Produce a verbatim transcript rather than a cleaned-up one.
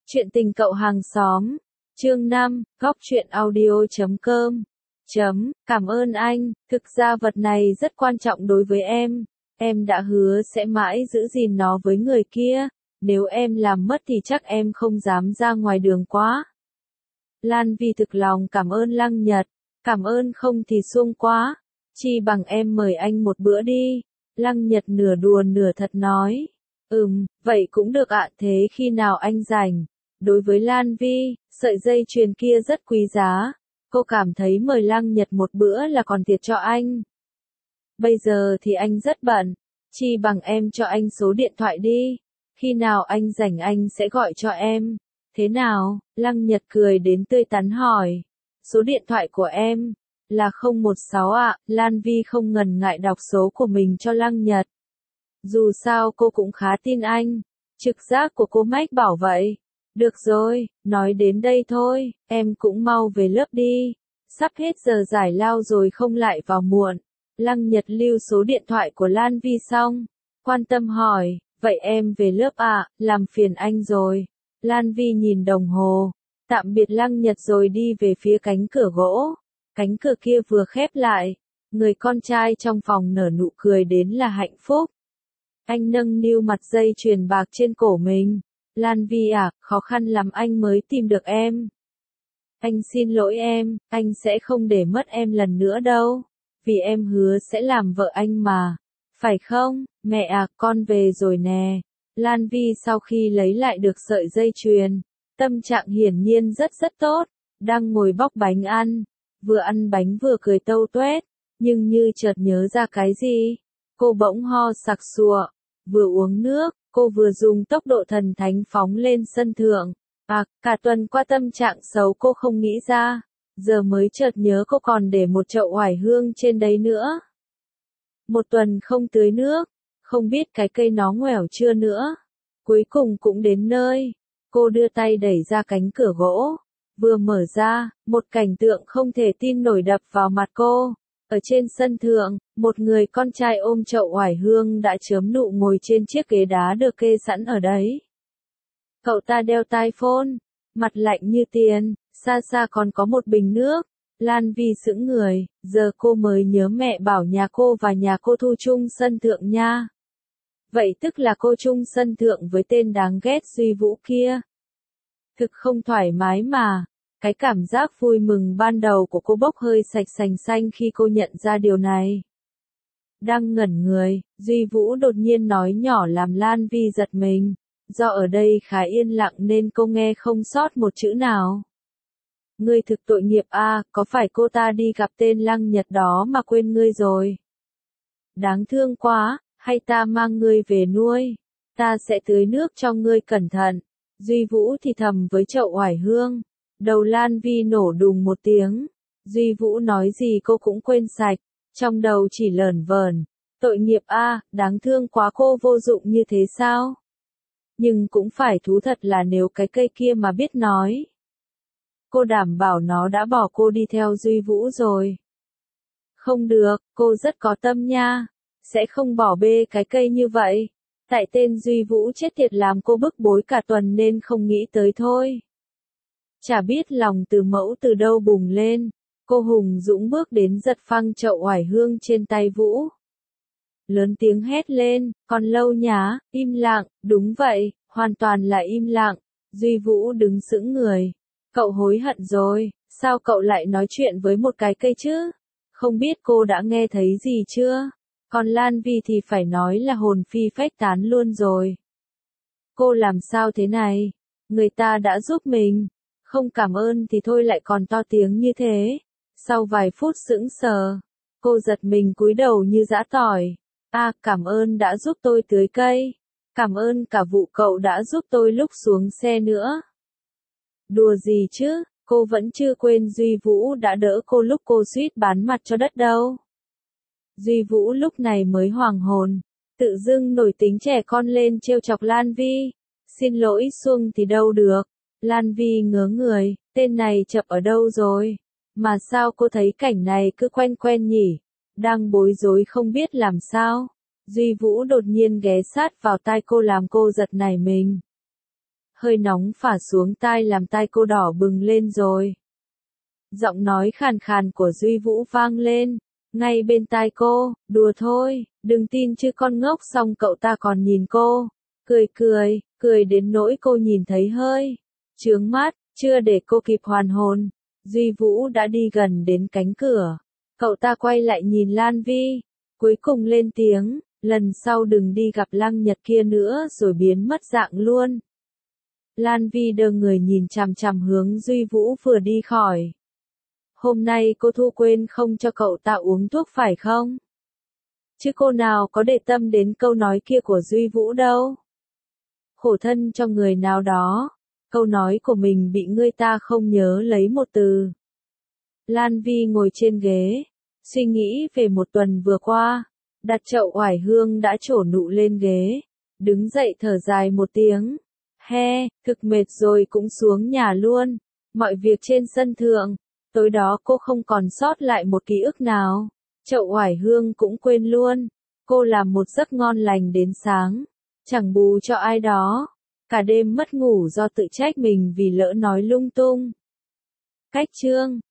Chuyện tình cậu hàng xóm. Chương năm, góc chuyện audio chấm com. Chấm, cảm ơn anh, thực ra vật này rất quan trọng đối với em. Em đã hứa sẽ mãi giữ gìn nó với người kia. Nếu em làm mất thì chắc em không dám ra ngoài đường quá. Lan Vi thực lòng cảm ơn Lăng Nhật. Cảm ơn không thì suông quá. Chi bằng em mời anh một bữa đi. Lăng Nhật nửa đùa nửa thật nói. Ừm, vậy cũng được ạ, thế khi nào anh rảnh? Đối với Lan Vi, sợi dây chuyền kia rất quý giá. Cô cảm thấy mời Lăng Nhật một bữa là còn thiệt cho anh. Bây giờ thì anh rất bận. Chi bằng em cho anh số điện thoại đi. Khi nào anh rảnh anh sẽ gọi cho em. Thế nào? Lăng Nhật cười đến tươi tắn hỏi. Số điện thoại của em là không một sáu ạ. Lan Vi không ngần ngại đọc số của mình cho Lăng Nhật. Dù sao cô cũng khá tin anh. Trực giác của cô mách bảo vậy. Được rồi, nói đến đây thôi, em cũng mau về lớp đi. Sắp hết giờ giải lao rồi không lại vào muộn. Lăng Nhật lưu số điện thoại của Lan Vi xong. Quan tâm hỏi, vậy em về lớp à, làm phiền anh rồi. Lan Vi nhìn đồng hồ. Tạm biệt Lăng Nhật rồi đi về phía cánh cửa gỗ. Cánh cửa kia vừa khép lại. Người con trai trong phòng nở nụ cười đến là hạnh phúc. Anh nâng niu mặt dây chuyền bạc trên cổ mình. Lan Vi à, khó khăn lắm anh mới tìm được em. Anh xin lỗi em, anh sẽ không để mất em lần nữa đâu. Vì em hứa sẽ làm vợ anh mà. Phải không, mẹ à, con về rồi nè. Lan Vi sau khi lấy lại được sợi dây chuyền, tâm trạng hiển nhiên rất rất tốt. Đang ngồi bóc bánh ăn. Vừa ăn bánh vừa cười tâu tuét. Nhưng như chợt nhớ ra cái gì. Cô bỗng ho sặc sụa. Vừa uống nước, cô vừa dùng tốc độ thần thánh phóng lên sân thượng. À, cả tuần qua tâm trạng xấu cô không nghĩ ra. Giờ mới chợt nhớ cô còn để một chậu oải hương trên đấy nữa. Một tuần không tưới nước, không biết cái cây nó ngoẻo chưa nữa. Cuối cùng cũng đến nơi. Cô đưa tay đẩy ra cánh cửa gỗ. Vừa mở ra, một cảnh tượng không thể tin nổi đập vào mặt cô. Ở trên sân thượng, một người con trai ôm chậu oải hương đã chớm nụ ngồi trên chiếc ghế đá được kê sẵn ở đấy. Cậu ta đeo tai phone, mặt lạnh như tiền, xa xa còn có một bình nước. Lan Vi sững người, giờ cô mới nhớ mẹ bảo nhà cô và nhà cô thu chung sân thượng nha. Vậy tức là cô chung sân thượng với tên đáng ghét Duy Vũ kia. Thực không thoải mái mà. Cái cảm giác vui mừng ban đầu của cô bốc hơi sạch sành xanh khi cô nhận ra điều này. Đang ngẩn người, Duy Vũ đột nhiên nói nhỏ làm Lan Vi giật mình. Do ở đây khá yên lặng nên cô nghe không sót một chữ nào. Ngươi thực tội nghiệp a, có phải cô ta đi gặp tên Lăng Nhật đó mà quên ngươi rồi? Đáng thương quá, hay ta mang ngươi về nuôi? Ta sẽ tưới nước cho ngươi cẩn thận. Duy Vũ thì thầm với chậu oải hương. Đầu Lan Vi nổ đùng một tiếng. Duy Vũ nói gì cô cũng quên sạch. Trong đầu chỉ lởn vởn. Tội nghiệp a, đáng thương quá, cô vô dụng như thế sao? Nhưng cũng phải thú thật là nếu cái cây kia mà biết nói. Cô đảm bảo nó đã bỏ cô đi theo Duy Vũ rồi. Không được, cô rất có tâm nha. Sẽ không bỏ bê cái cây như vậy. Tại tên Duy Vũ chết tiệt làm cô bức bối cả tuần nên không nghĩ tới thôi. Chả biết lòng từ mẫu từ đâu bùng lên. Cô hùng dũng bước đến giật phăng chậu oải hương trên tay Vũ. Lớn tiếng hét lên, còn lâu nhá, im lặng, đúng vậy, hoàn toàn là im lặng. Duy Vũ đứng sững người. Cậu hối hận rồi, sao cậu lại nói chuyện với một cái cây chứ? Không biết cô đã nghe thấy gì chưa? Còn Lan Vi thì phải nói là hồn phi phách tán luôn rồi. Cô làm sao thế này? Người ta đã giúp mình. Không cảm ơn thì thôi lại còn to tiếng như thế. Sau vài phút sững sờ, cô giật mình cúi đầu như giã tỏi. À, cảm ơn đã giúp tôi tưới cây. Cảm ơn cả vụ cậu đã giúp tôi lúc xuống xe nữa. Đùa gì chứ, cô vẫn chưa quên Duy Vũ đã đỡ cô lúc cô suýt bán mặt cho đất đâu. Duy Vũ lúc này mới hoàng hồn, tự dưng nổi tính trẻ con lên trêu chọc Lan Vi. Xin lỗi xuông thì đâu được. Lan Vi ngớ người, tên này chập ở đâu rồi? Mà sao cô thấy cảnh này cứ quen quen nhỉ? Đang bối rối không biết làm sao. Duy Vũ đột nhiên ghé sát vào tai cô làm cô giật nảy mình. hơi nóng phả xuống tai làm tai cô đỏ bừng lên rồi. Giọng nói khàn khàn của Duy Vũ vang lên, ngay bên tai cô, đùa thôi, đừng tin chứ con ngốc. Xong cậu ta còn nhìn cô, cười cười, cười đến nỗi cô nhìn thấy hơi chướng mắt, chưa để cô kịp hoàn hồn, Duy Vũ đã đi gần đến cánh cửa. Cậu ta quay lại nhìn Lan Vi, cuối cùng lên tiếng, lần sau đừng đi gặp Lăng Nhật kia nữa rồi biến mất dạng luôn. Lan Vi đơ người nhìn chằm chằm hướng Duy Vũ vừa đi khỏi. Hôm nay cô Thu quên không cho cậu ta uống thuốc phải không? Chứ cô nào có để tâm đến câu nói kia của Duy Vũ đâu. Khổ thân cho người nào đó, câu nói của mình bị người ta không nhớ lấy một từ. Lan Vi ngồi trên ghế, suy nghĩ về một tuần vừa qua, đặt chậu oải hương đã trổ nụ lên ghế, đứng dậy thở dài một tiếng. He, thực mệt rồi cũng xuống nhà luôn, mọi việc trên sân thượng, tối đó cô không còn sót lại một ký ức nào, chậu oải hương cũng quên luôn, cô làm một giấc ngon lành đến sáng, chẳng bù cho ai đó, cả đêm mất ngủ do tự trách mình vì lỡ nói lung tung. Cách chương